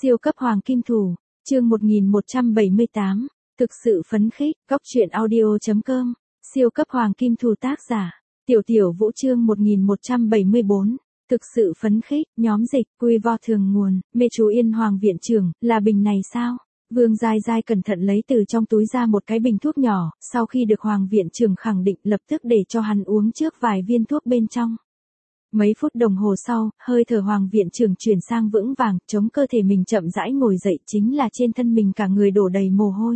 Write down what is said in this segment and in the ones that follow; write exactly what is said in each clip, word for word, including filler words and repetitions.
Siêu cấp hoàng kim thủ, chương một nghìn một trăm bảy mươi tám, thực sự phấn khích, góc truyện audio.com, siêu cấp hoàng kim thủ tác giả, tiểu tiểu vũ chương một nghìn một trăm bảy mươi bốn, thực sự phấn khích, nhóm dịch, quy vo thường nguồn, mê chú Yên Hoàng viện trưởng, là bình này sao? Vương Giai Giai cẩn thận lấy từ trong túi ra một cái bình thuốc nhỏ, sau khi được Hoàng viện trưởng khẳng định lập tức để cho hắn uống trước vài viên thuốc bên trong. Mấy phút đồng hồ sau, hơi thở Hoàng viện trưởng chuyển sang vững vàng, chống cơ thể mình chậm rãi ngồi dậy, chính là trên thân mình cả người đổ đầy mồ hôi.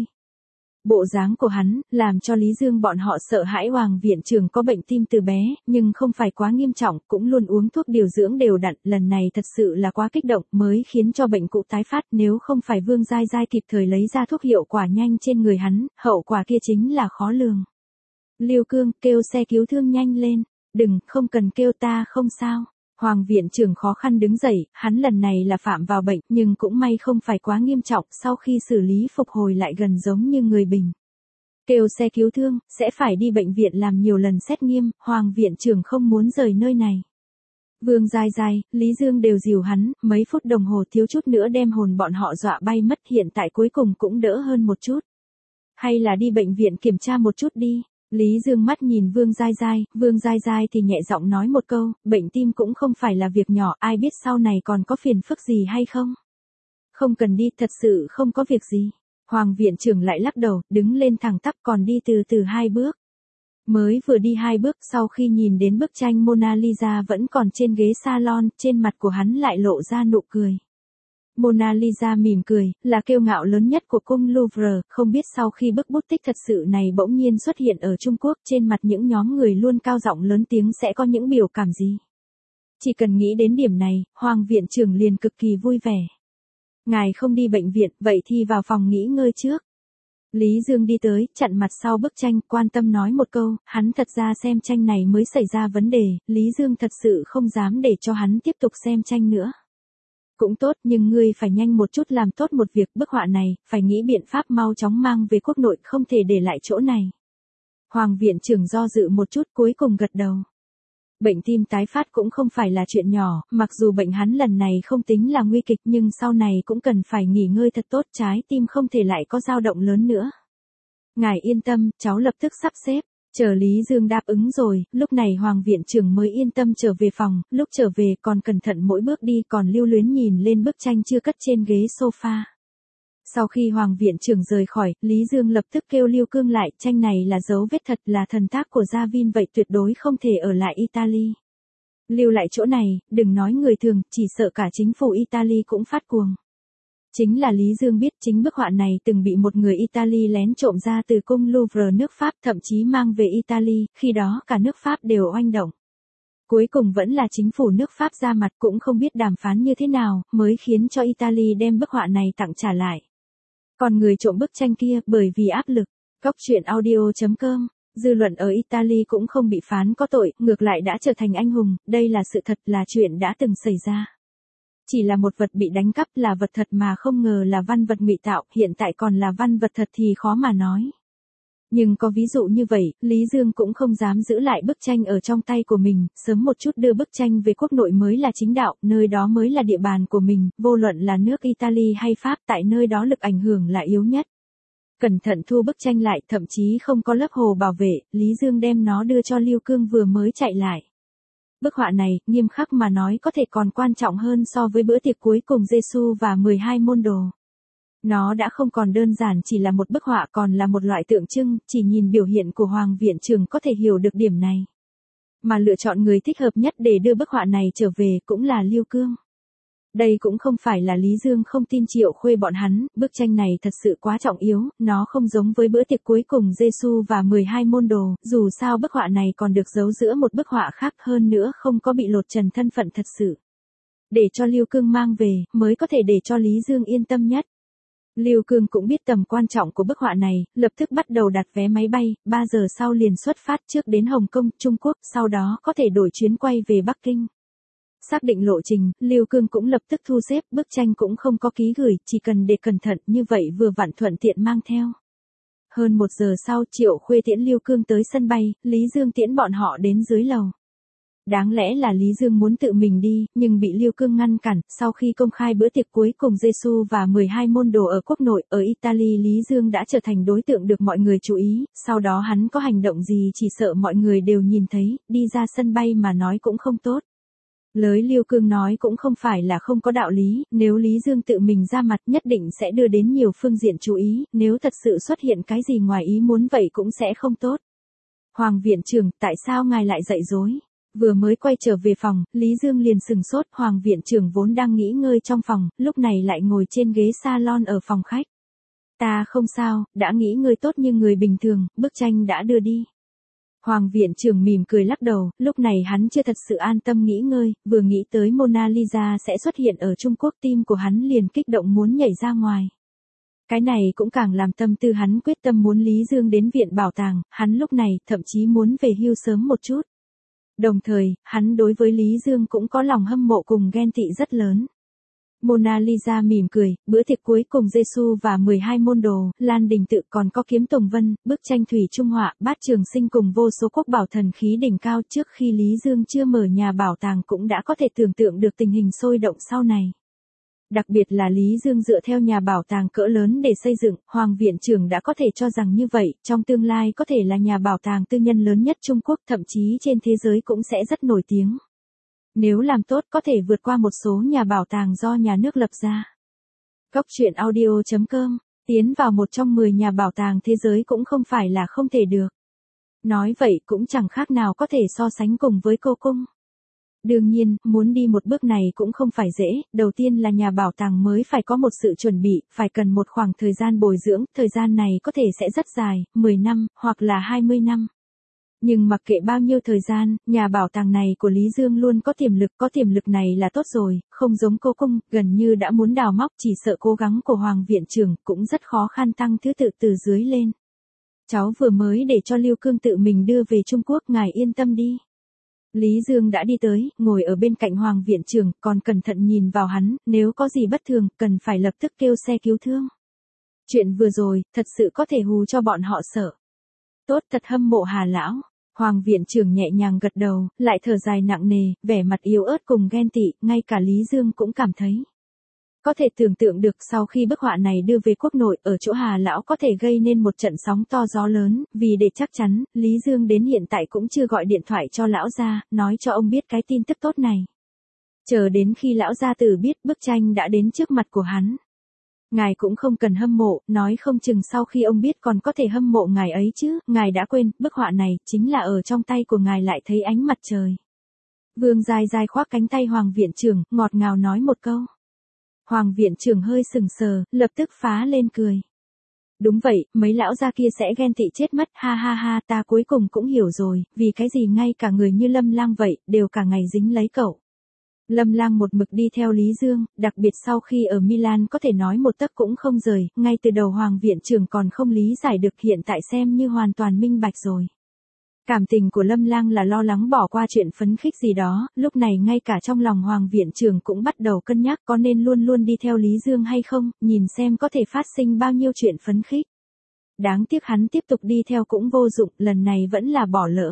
Bộ dáng của hắn, làm cho Lý Dương bọn họ sợ hãi. Hoàng viện trưởng có bệnh tim từ bé, nhưng không phải quá nghiêm trọng, cũng luôn uống thuốc điều dưỡng đều đặn, lần này thật sự là quá kích động, mới khiến cho bệnh cũ tái phát, nếu không phải Vương Giai Giai kịp thời lấy ra thuốc hiệu quả nhanh trên người hắn, hậu quả kia chính là khó lường. Lưu Cương, kêu xe cứu thương nhanh lên. Đừng, không cần kêu, ta không sao. Hoàng viện trưởng khó khăn đứng dậy, hắn lần này là phạm vào bệnh, nhưng cũng may không phải quá nghiêm trọng, sau khi xử lý phục hồi lại gần giống như người bình. Kêu xe cứu thương, sẽ phải đi bệnh viện làm nhiều lần xét nghiệm, Hoàng viện trưởng không muốn rời nơi này. Vương Giai Giai, Lý Dương đều dìu hắn, mấy phút đồng hồ thiếu chút nữa đem hồn bọn họ dọa bay mất, hiện tại cuối cùng cũng đỡ hơn một chút. Hay là đi bệnh viện kiểm tra một chút đi. Lý Dương mắt nhìn Vương Giai Giai, Vương Giai Giai thì nhẹ giọng nói một câu, bệnh tim cũng không phải là việc nhỏ, ai biết sau này còn có phiền phức gì hay không. Không cần đi, thật sự không có việc gì. Hoàng viện trưởng lại lắc đầu, đứng lên thẳng tắp, còn đi từ từ hai bước. Mới vừa đi hai bước, sau khi nhìn đến bức tranh Mona Lisa vẫn còn trên ghế salon, trên mặt của hắn lại lộ ra nụ cười. Mona Lisa mỉm cười, là kiêu ngạo lớn nhất của cung Louvre, không biết sau khi bức bút tích thật sự này bỗng nhiên xuất hiện ở Trung Quốc, trên mặt những nhóm người luôn cao giọng lớn tiếng sẽ có những biểu cảm gì. Chỉ cần nghĩ đến điểm này, Hoàng viện trưởng liền cực kỳ vui vẻ. Ngài không đi bệnh viện, vậy thì vào phòng nghỉ ngơi trước. Lý Dương đi tới, chặn mặt sau bức tranh, quan tâm nói một câu, hắn thật ra xem tranh này mới xảy ra vấn đề, Lý Dương thật sự không dám để cho hắn tiếp tục xem tranh nữa. Cũng tốt, nhưng ngươi phải nhanh một chút làm tốt một việc, bức họa này, phải nghĩ biện pháp mau chóng mang về quốc nội, không thể để lại chỗ này. Hoàng viện trưởng do dự một chút, cuối cùng gật đầu. Bệnh tim tái phát cũng không phải là chuyện nhỏ, mặc dù bệnh hắn lần này không tính là nguy kịch, nhưng sau này cũng cần phải nghỉ ngơi thật tốt, trái tim không thể lại có dao động lớn nữa. Ngài yên tâm, cháu lập tức sắp xếp. Chờ Lý Dương đáp ứng rồi, lúc này Hoàng viện trưởng mới yên tâm trở về phòng, lúc trở về còn cẩn thận mỗi bước đi, còn lưu luyến nhìn lên bức tranh chưa cất trên ghế sofa. Sau khi Hoàng viện trưởng rời khỏi, Lý Dương lập tức kêu Lưu Cương lại, tranh này là dấu vết thật, là thần tác của Gia Vin, vậy tuyệt đối không thể ở lại Italy. Lưu lại chỗ này, đừng nói người thường, chỉ sợ cả chính phủ Italy cũng phát cuồng. Chính là Lý Dương biết chính bức họa này từng bị một người Italy lén trộm ra từ cung Louvre nước Pháp, thậm chí mang về Italy, khi đó cả nước Pháp đều oanh động. Cuối cùng vẫn là chính phủ nước Pháp ra mặt, cũng không biết đàm phán như thế nào, mới khiến cho Italy đem bức họa này tặng trả lại. Còn người trộm bức tranh kia, bởi vì áp lực, góc truyện audio.com, dư luận ở Italy cũng không bị phán có tội, ngược lại đã trở thành anh hùng, đây là sự thật, là chuyện đã từng xảy ra. Chỉ là một vật bị đánh cắp là vật thật mà không ngờ là văn vật ngụy tạo, hiện tại còn là văn vật thật thì khó mà nói. Nhưng có ví dụ như vậy, Lý Dương cũng không dám giữ lại bức tranh ở trong tay của mình, sớm một chút đưa bức tranh về quốc nội mới là chính đạo, nơi đó mới là địa bàn của mình, vô luận là nước Italy hay Pháp, tại nơi đó lực ảnh hưởng là yếu nhất. Cẩn thận thu bức tranh lại, thậm chí không có lớp hồ bảo vệ, Lý Dương đem nó đưa cho Lưu Cương vừa mới chạy lại. Bức họa này, nghiêm khắc mà nói có thể còn quan trọng hơn so với bữa tiệc cuối cùng Giêsu và mười hai môn đồ. Nó đã không còn đơn giản chỉ là một bức họa, còn là một loại tượng trưng, chỉ nhìn biểu hiện của Hoàng viện trưởng có thể hiểu được điểm này. Mà lựa chọn người thích hợp nhất để đưa bức họa này trở về cũng là Lưu Cương. Đây cũng không phải là Lý Dương không tin Triệu Khuê bọn hắn, bức tranh này thật sự quá trọng yếu, nó không giống với bữa tiệc cuối cùng Giêsu và mười hai môn đồ, dù sao bức họa này còn được giấu giữa một bức họa khác, hơn nữa không có bị lột trần thân phận thật sự. Để cho Lưu Cương mang về, mới có thể để cho Lý Dương yên tâm nhất. Lưu Cương cũng biết tầm quan trọng của bức họa này, lập tức bắt đầu đặt vé máy bay, ba giờ sau liền xuất phát trước đến Hồng Kông, Trung Quốc, sau đó có thể đổi chuyến quay về Bắc Kinh. Xác định lộ trình, Lưu Cương cũng lập tức thu xếp, bức tranh cũng không có ký gửi, chỉ cần để cẩn thận, như vậy vừa vặn thuận tiện mang theo. Hơn một giờ sau, Triệu Khuê tiễn Lưu Cương tới sân bay, Lý Dương tiễn bọn họ đến dưới lầu. Đáng lẽ là Lý Dương muốn tự mình đi, nhưng bị Lưu Cương ngăn cản, sau khi công khai bữa tiệc cuối cùng Giêsu và mười hai môn đồ ở quốc nội, ở Italy Lý Dương đã trở thành đối tượng được mọi người chú ý, sau đó hắn có hành động gì chỉ sợ mọi người đều nhìn thấy, đi ra sân bay mà nói cũng không tốt. Lời Lưu Cương nói cũng không phải là không có đạo lý, nếu Lý Dương tự mình ra mặt nhất định sẽ đưa đến nhiều phương diện chú ý, nếu thật sự xuất hiện cái gì ngoài ý muốn vậy cũng sẽ không tốt. Hoàng viện trưởng, tại sao ngài lại dạy dối? Vừa mới quay trở về phòng, Lý Dương liền sừng sốt, Hoàng viện trưởng vốn đang nghỉ ngơi trong phòng, lúc này lại ngồi trên ghế salon ở phòng khách. Ta không sao, đã nghỉ ngơi tốt như người bình thường, bức tranh đã đưa đi. Hoàng viện trưởng mỉm cười lắc đầu, lúc này hắn chưa thật sự an tâm nghỉ ngơi, vừa nghĩ tới Mona Lisa sẽ xuất hiện ở Trung Quốc tim của hắn liền kích động muốn nhảy ra ngoài. Cái này cũng càng làm tâm tư hắn quyết tâm muốn Lý Dương đến viện bảo tàng, hắn lúc này thậm chí muốn về hưu sớm một chút. Đồng thời, hắn đối với Lý Dương cũng có lòng hâm mộ cùng ghen tị rất lớn. Mona Lisa mỉm cười, bữa tiệc cuối cùng Giêsu và mười hai môn đồ, Lan Đình Tự còn có Kiếm Tùng Vân, bức tranh Thủy Trung Họa, Bát Trường Sinh cùng vô số quốc bảo thần khí đỉnh cao trước khi Lý Dương chưa mở nhà bảo tàng cũng đã có thể tưởng tượng được tình hình sôi động sau này. Đặc biệt là Lý Dương dựa theo nhà bảo tàng cỡ lớn để xây dựng, Hoàng viện trưởng đã có thể cho rằng như vậy, trong tương lai có thể là nhà bảo tàng tư nhân lớn nhất Trung Quốc, thậm chí trên thế giới cũng sẽ rất nổi tiếng. Nếu làm tốt có thể vượt qua một số nhà bảo tàng do nhà nước lập ra. Cốc truyện audio chấm com, tiến vào một trong mười nhà bảo tàng thế giới cũng không phải là không thể được. Nói vậy cũng chẳng khác nào có thể so sánh cùng với cô cung. Đương nhiên, muốn đi một bước này cũng không phải dễ, đầu tiên là nhà bảo tàng mới phải có một sự chuẩn bị, phải cần một khoảng thời gian bồi dưỡng, thời gian này có thể sẽ rất dài, mười năm, hoặc là hai mươi năm. Nhưng mặc kệ bao nhiêu thời gian, nhà bảo tàng này của Lý Dương luôn có tiềm lực, có tiềm lực này là tốt rồi, không giống cô cung, gần như đã muốn đào móc, chỉ sợ cố gắng của Hoàng viện trưởng cũng rất khó khăn tăng thứ tự từ dưới lên. Cháu vừa mới để cho Lưu Cương tự mình đưa về Trung Quốc, ngài yên tâm đi. Lý Dương đã đi tới, ngồi ở bên cạnh Hoàng viện trưởng, còn cẩn thận nhìn vào hắn, nếu có gì bất thường, cần phải lập tức kêu xe cứu thương. Chuyện vừa rồi, thật sự có thể hù cho bọn họ sợ. Tốt, thật hâm mộ Hà lão. Hoàng viện trưởng nhẹ nhàng gật đầu, lại thở dài nặng nề, vẻ mặt yếu ớt cùng ghen tị, ngay cả Lý Dương cũng cảm thấy. Có thể tưởng tượng được sau khi bức họa này đưa về quốc nội, ở chỗ Hà lão có thể gây nên một trận sóng to gió lớn, vì để chắc chắn, Lý Dương đến hiện tại cũng chưa gọi điện thoại cho lão gia, nói cho ông biết cái tin tức tốt này. Chờ đến khi lão gia tử biết bức tranh đã đến trước mặt của hắn. Ngài cũng không cần hâm mộ, nói không chừng sau khi ông biết còn có thể hâm mộ ngài ấy chứ, ngài đã quên, bức họa này, chính là ở trong tay của ngài lại thấy ánh mặt trời. Vương dài dài khoác cánh tay Hoàng viện trưởng, ngọt ngào nói một câu. Hoàng viện trưởng hơi sừng sờ, lập tức phá lên cười. Đúng vậy, mấy lão gia kia sẽ ghen tị chết mất, ha ha ha, ta cuối cùng cũng hiểu rồi, vì cái gì ngay cả người như Lâm Lang vậy, đều cả ngày dính lấy cậu. Lâm Lang một mực đi theo Lý Dương, đặc biệt sau khi ở Milan có thể nói một tấc cũng không rời, ngay từ đầu Hoàng viện trưởng còn không lý giải được, hiện tại xem như hoàn toàn minh bạch rồi. Cảm tình của Lâm Lang là lo lắng bỏ qua chuyện phấn khích gì đó, lúc này ngay cả trong lòng Hoàng viện trưởng cũng bắt đầu cân nhắc có nên luôn luôn đi theo Lý Dương hay không, nhìn xem có thể phát sinh bao nhiêu chuyện phấn khích. Đáng tiếc hắn tiếp tục đi theo cũng vô dụng, lần này vẫn là bỏ lỡ.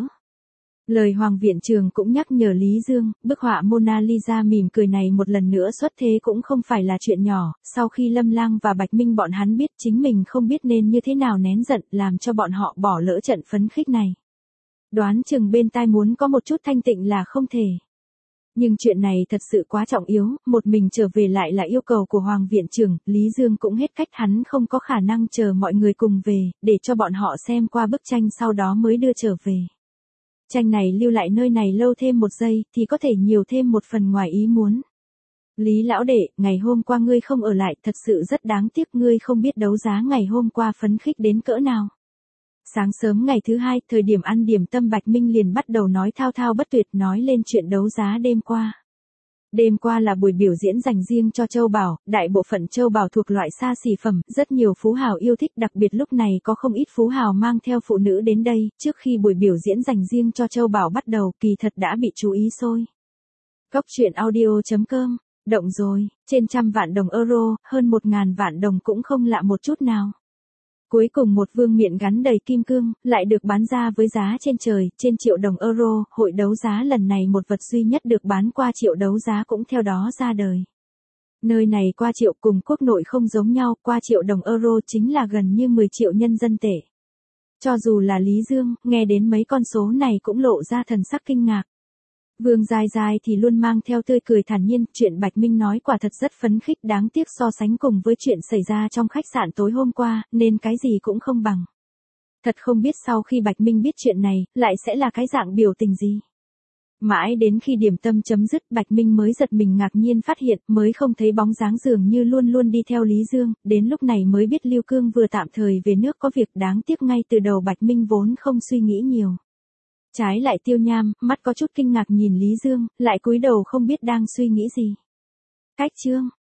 Lời Hoàng viện trưởng cũng nhắc nhở Lý Dương, bức họa Mona Lisa mỉm cười này một lần nữa xuất thế cũng không phải là chuyện nhỏ, sau khi Lâm Lang và Bạch Minh bọn hắn biết chính mình không biết nên như thế nào nén giận, làm cho bọn họ bỏ lỡ trận phấn khích này. Đoán chừng bên tai muốn có một chút thanh tịnh là không thể. Nhưng chuyện này thật sự quá trọng yếu, một mình trở về lại là yêu cầu của Hoàng viện trưởng, Lý Dương cũng hết cách, hắn không có khả năng chờ mọi người cùng về, để cho bọn họ xem qua bức tranh sau đó mới đưa trở về. Tranh này lưu lại nơi này lâu thêm một giây, thì có thể nhiều thêm một phần ngoài ý muốn. Lý lão đệ, ngày hôm qua ngươi không ở lại, thật sự rất đáng tiếc, ngươi không biết đấu giá ngày hôm qua phấn khích đến cỡ nào. Sáng sớm ngày thứ hai, thời điểm ăn điểm tâm, Bạch Minh liền bắt đầu nói thao thao bất tuyệt, nói lên chuyện đấu giá đêm qua. Đêm qua là buổi biểu diễn dành riêng cho châu báu, đại bộ phận châu báu thuộc loại xa xỉ phẩm, rất nhiều phú hào yêu thích, đặc biệt lúc này có không ít phú hào mang theo phụ nữ đến đây, trước khi buổi biểu diễn dành riêng cho châu báu bắt đầu, kỳ thật đã bị chú ý sôi. Cốc truyện audio chấm com, động rồi, trên trăm vạn đồng euro, hơn một ngàn vạn đồng cũng không lạ một chút nào. Cuối cùng một vương miện gắn đầy kim cương, lại được bán ra với giá trên trời, trên triệu đồng euro, hội đấu giá lần này một vật duy nhất được bán qua triệu đấu giá cũng theo đó ra đời. Nơi này qua triệu cùng quốc nội không giống nhau, qua triệu đồng euro chính là gần như mười triệu nhân dân tệ. Cho dù là Lý Dương, nghe đến mấy con số này cũng lộ ra thần sắc kinh ngạc. Vương Giai Giai thì luôn mang theo tươi cười thản nhiên, chuyện Bạch Minh nói quả thật rất phấn khích, đáng tiếc so sánh cùng với chuyện xảy ra trong khách sạn tối hôm qua, nên cái gì cũng không bằng. Thật không biết sau khi Bạch Minh biết chuyện này, lại sẽ là cái dạng biểu tình gì. Mãi đến khi điểm tâm chấm dứt, Bạch Minh mới giật mình ngạc nhiên phát hiện, mới không thấy bóng dáng dường như luôn luôn đi theo Lý Dương, đến lúc này mới biết Lưu Cương vừa tạm thời về nước có việc, đáng tiếc ngay từ đầu Bạch Minh vốn không suy nghĩ nhiều. Trái lại Tiêu Nham, mắt có chút kinh ngạc nhìn Lý Dương, lại cúi đầu không biết đang suy nghĩ gì. Cách chương